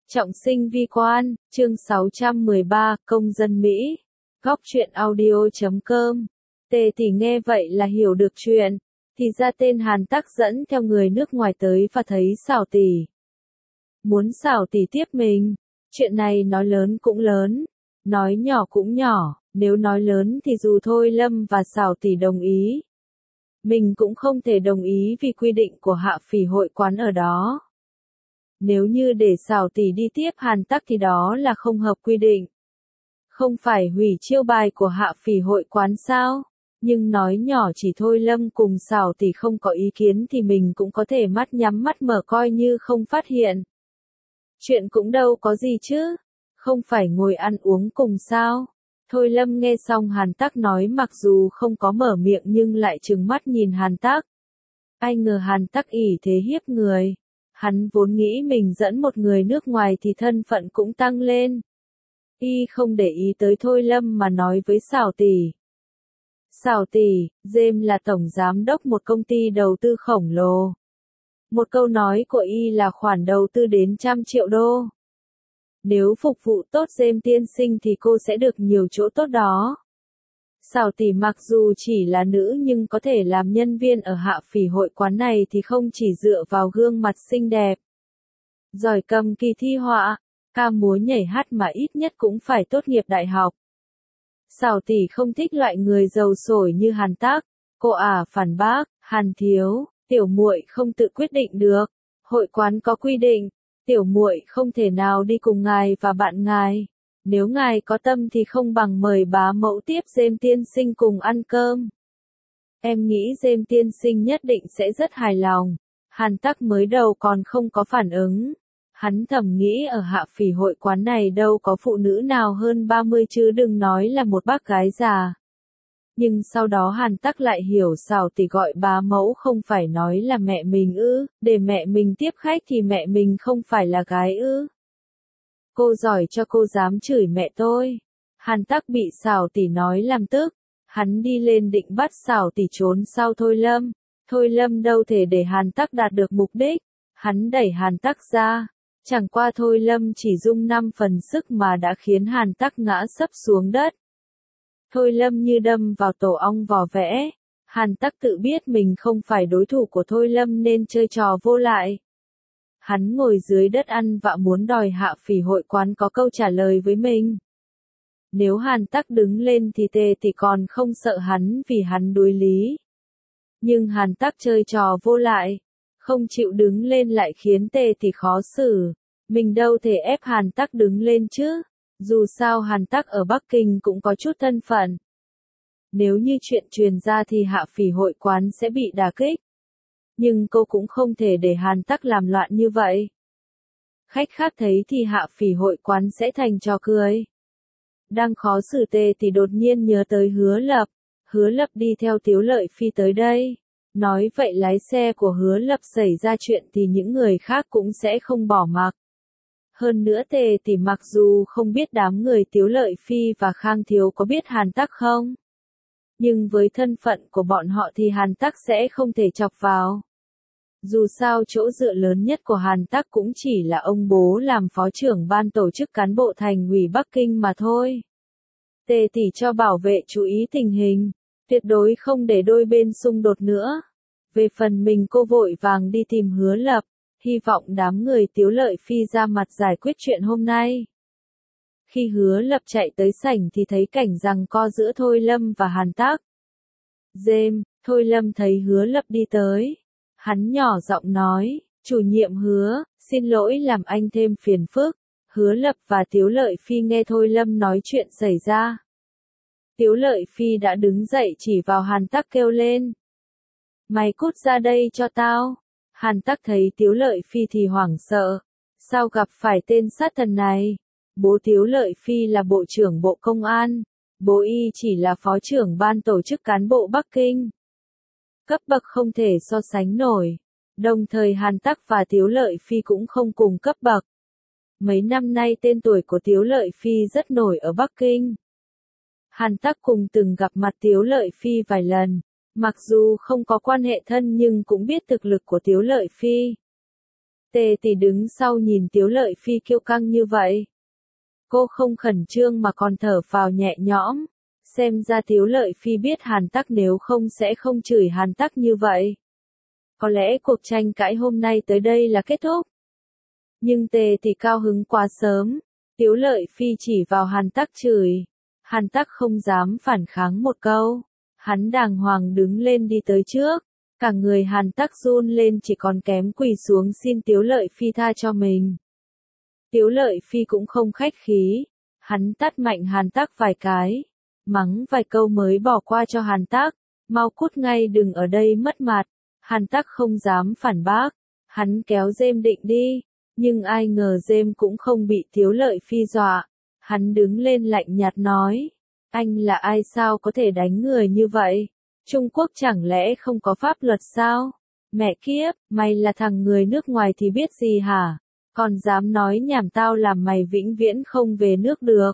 Trọng sinh vi quan, chương 613, công dân Mỹ. Góc truyện audio.com. Tề tỷ nghe vậy là hiểu được chuyện. Thì ra tên Hàn Tắc dẫn theo người nước ngoài tới và thấy Sảo tỷ. Muốn Sảo tỷ tiếp mình. Chuyện này nói lớn cũng lớn, nói nhỏ cũng nhỏ. Nếu nói lớn thì dù Thôi Lâm và Sảo tỷ đồng ý, mình cũng không thể đồng ý vì quy định của Hạ Phỉ hội quán ở đó. Nếu như để Sảo tỷ đi tiếp Hàn Tắc thì đó là không hợp quy định. Không phải hủy chiêu bài của Hạ Phỉ hội quán sao? Nhưng nói nhỏ chỉ Thôi Lâm cùng Sảo tỷ không có ý kiến thì mình cũng có thể mắt nhắm mắt mở coi như không phát hiện. Chuyện cũng đâu có gì chứ, không phải ngồi ăn uống cùng sao? Thôi Lâm nghe xong Hàn Tắc nói mặc dù không có mở miệng nhưng lại trừng mắt nhìn Hàn Tắc. Ai ngờ Hàn Tắc ỷ thế hiếp người. Hắn vốn nghĩ mình dẫn một người nước ngoài thì thân phận cũng tăng lên. Y không để ý tới Thôi Lâm mà nói với Sảo tỷ. Sảo tỷ, James là tổng giám đốc một công ty đầu tư khổng lồ. Một câu nói của Y là khoản đầu tư đến 100 triệu đô. Nếu phục vụ tốt James tiên sinh thì cô sẽ được nhiều chỗ tốt đó. Sảo tỷ mặc dù chỉ là nữ nhưng có thể làm nhân viên ở Hạ Phỉ hội quán này thì không chỉ dựa vào gương mặt xinh đẹp, giỏi cầm kỳ thi họa, ca múa nhảy hát mà ít nhất cũng phải tốt nghiệp đại học. Sảo tỷ không thích loại người giàu sổi như Hàn Tắc. Cô phản bác, Hàn thiếu, tiểu muội không tự quyết định được. Hội quán có quy định, tiểu muội không thể nào đi cùng ngài và bạn ngài. Nếu ngài có tâm thì không bằng mời bá mẫu tiếp James tiên sinh cùng ăn cơm. Em nghĩ James tiên sinh nhất định sẽ rất hài lòng. Hàn Tắc mới đầu còn không có phản ứng. Hắn thầm nghĩ ở Hạ Phỉ hội quán này đâu có phụ nữ nào hơn 30 chứ đừng nói là một bác gái già. Nhưng sau đó Hàn Tắc lại hiểu Sảo tỷ gọi bá mẫu không phải nói là mẹ mình ư, để mẹ mình tiếp khách thì mẹ mình không phải là gái ư. Cô giỏi cho cô dám chửi mẹ tôi. Hàn Tắc bị Sảo tỷ nói làm tức. Hắn đi lên định bắt Sảo tỷ trốn sau Thôi Lâm. Thôi Lâm đâu thể để Hàn Tắc đạt được mục đích. Hắn đẩy Hàn Tắc ra. Chẳng qua Thôi Lâm chỉ dùng 5 phần sức mà đã khiến Hàn Tắc ngã sấp xuống đất. Thôi Lâm như đâm vào tổ ong vò vẽ. Hàn Tắc tự biết mình không phải đối thủ của Thôi Lâm nên chơi trò vô lại. Hắn ngồi dưới đất ăn vạ muốn đòi Hạ Phỉ hội quán có câu trả lời với mình. Nếu Hàn Tắc đứng lên thì Tề tỷ còn không sợ hắn vì hắn đối lý. Nhưng Hàn Tắc chơi trò vô lại, không chịu đứng lên lại khiến Tề tỷ khó xử. Mình đâu thể ép Hàn Tắc đứng lên chứ. Dù sao Hàn Tắc ở Bắc Kinh cũng có chút thân phận. Nếu như chuyện truyền ra thì Hạ Phỉ hội quán sẽ bị đả kích. Nhưng cô cũng không thể để Hàn Tắc làm loạn như vậy. Khách khác thấy thì Hạ Phỉ hội quán sẽ thành trò cười. Đang khó xử Tề thì đột nhiên nhớ tới Hứa Lập. Hứa Lập đi theo Tiếu Lợi Phi tới đây. Nói vậy lái xe của Hứa Lập xảy ra chuyện thì những người khác cũng sẽ không bỏ mặc. Hơn nữa Tề tỷ mặc dù không biết đám người Tiếu Lợi Phi và Khang Thiếu có biết Hàn Tắc không. Nhưng với thân phận của bọn họ thì Hàn Tắc sẽ không thể chọc vào. Dù sao chỗ dựa lớn nhất của Hàn Tắc cũng chỉ là ông bố làm phó trưởng ban tổ chức cán bộ thành ủy Bắc Kinh mà thôi. Tề tỷ cho bảo vệ chú ý tình hình, tuyệt đối không để đôi bên xung đột nữa. Về phần mình cô vội vàng đi tìm Hứa Lập, hy vọng đám người Tiếu Lợi Phi ra mặt giải quyết chuyện hôm nay. Khi Hứa Lập chạy tới sảnh thì thấy cảnh giằng co giữa Thôi Lâm và Hàn Tắc. James, Thôi Lâm thấy Hứa Lập đi tới. Hắn nhỏ giọng nói, chủ nhiệm Hứa, xin lỗi làm anh thêm phiền phức. Hứa Lập và Tiếu Lợi Phi nghe Thôi Lâm nói chuyện xảy ra. Tiếu Lợi Phi đã đứng dậy chỉ vào Hàn Tắc kêu lên. Mày cút ra đây cho tao. Hàn Tắc thấy Tiếu Lợi Phi thì hoảng sợ. Sao gặp phải tên sát thần này? Bố Tiếu Lợi Phi là Bộ trưởng Bộ Công an. Bố Y chỉ là Phó trưởng Ban tổ chức cán bộ Bắc Kinh. Cấp bậc không thể so sánh nổi. Đồng thời Hàn Tắc và Tiếu Lợi Phi cũng không cùng cấp bậc. Mấy năm nay tên tuổi của Tiếu Lợi Phi rất nổi ở Bắc Kinh. Hàn Tắc cùng từng gặp mặt Tiếu Lợi Phi vài lần. Mặc dù không có quan hệ thân nhưng cũng biết thực lực của Tiếu Lợi Phi. Tề tỷ đứng sau nhìn Tiếu Lợi Phi kiêu căng như vậy. Cô không khẩn trương mà còn thở phào nhẹ nhõm. Xem ra Tiếu Lợi Phi biết Hàn Tắc nếu không sẽ không chửi Hàn Tắc như vậy. Có lẽ cuộc tranh cãi hôm nay tới đây là kết thúc. Nhưng Tề tỷ cao hứng quá sớm. Tiếu Lợi Phi chỉ vào Hàn Tắc chửi. Hàn Tắc không dám phản kháng một câu. Hắn đàng hoàng đứng lên đi tới trước. Cả người Hàn Tắc run lên chỉ còn kém quỳ xuống xin Tiếu Lợi Phi tha cho mình. Tiếu Lợi Phi cũng không khách khí. Hắn tát mạnh Hàn Tắc vài cái. Mắng vài câu mới bỏ qua cho Hàn Tắc. Mau cút ngay đừng ở đây mất mặt. Hàn Tắc không dám phản bác. Hắn kéo Dêm định đi. Nhưng ai ngờ Dêm cũng không bị Tiếu Lợi Phi dọa. Hắn đứng lên lạnh nhạt nói. Anh là ai sao có thể đánh người như vậy? Trung Quốc chẳng lẽ không có pháp luật sao? Mẹ kiếp, mày là thằng người nước ngoài thì biết gì hả? Còn dám nói nhảm tao làm mày vĩnh viễn không về nước được.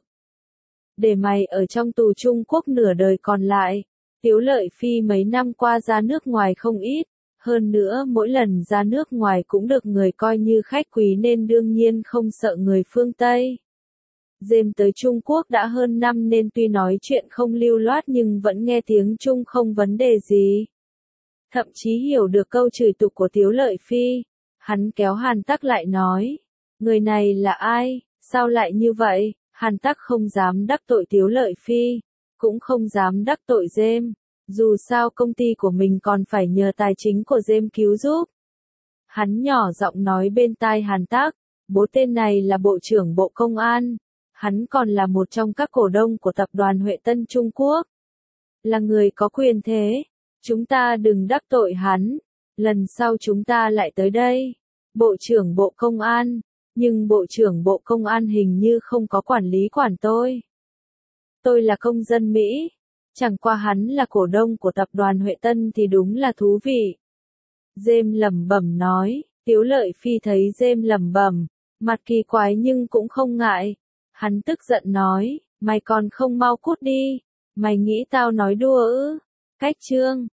Để mày ở trong tù Trung Quốc nửa đời còn lại. Tiếu Lợi Phi mấy năm qua ra nước ngoài không ít. Hơn nữa mỗi lần ra nước ngoài cũng được người coi như khách quý nên đương nhiên không sợ người phương Tây. Dêm tới Trung Quốc đã hơn năm nên tuy nói chuyện không lưu loát nhưng vẫn nghe tiếng Trung không vấn đề gì. Thậm chí hiểu được câu chửi tục của Tiếu Lợi Phi. Hắn kéo Hàn Tắc lại nói. Người này là ai? Sao lại như vậy? Hàn Tắc không dám đắc tội Tiếu Lợi Phi. Cũng không dám đắc tội Dêm. Dù sao công ty của mình còn phải nhờ tài chính của Dêm cứu giúp. Hắn nhỏ giọng nói bên tai Hàn Tắc. Bố tên này là Bộ trưởng Bộ Công an. Hắn còn là một trong các cổ đông của tập đoàn Huệ Tân Trung Quốc. Là người có quyền thế. Chúng ta đừng đắc tội hắn. Lần sau chúng ta lại tới đây. Bộ trưởng Bộ Công an. Nhưng Bộ trưởng Bộ Công an hình như không có quản lý quản tôi. Tôi là công dân Mỹ. Chẳng qua hắn là cổ đông của tập đoàn Huệ Tân thì đúng là thú vị. Dêm lẩm bẩm nói. Tiếu Lợi Phi thấy Dêm lẩm bẩm. Mặt kỳ quái nhưng cũng không ngại. Hắn tức giận nói. Mày còn không mau cút đi. Mày nghĩ tao nói đùa ư? Cách chương.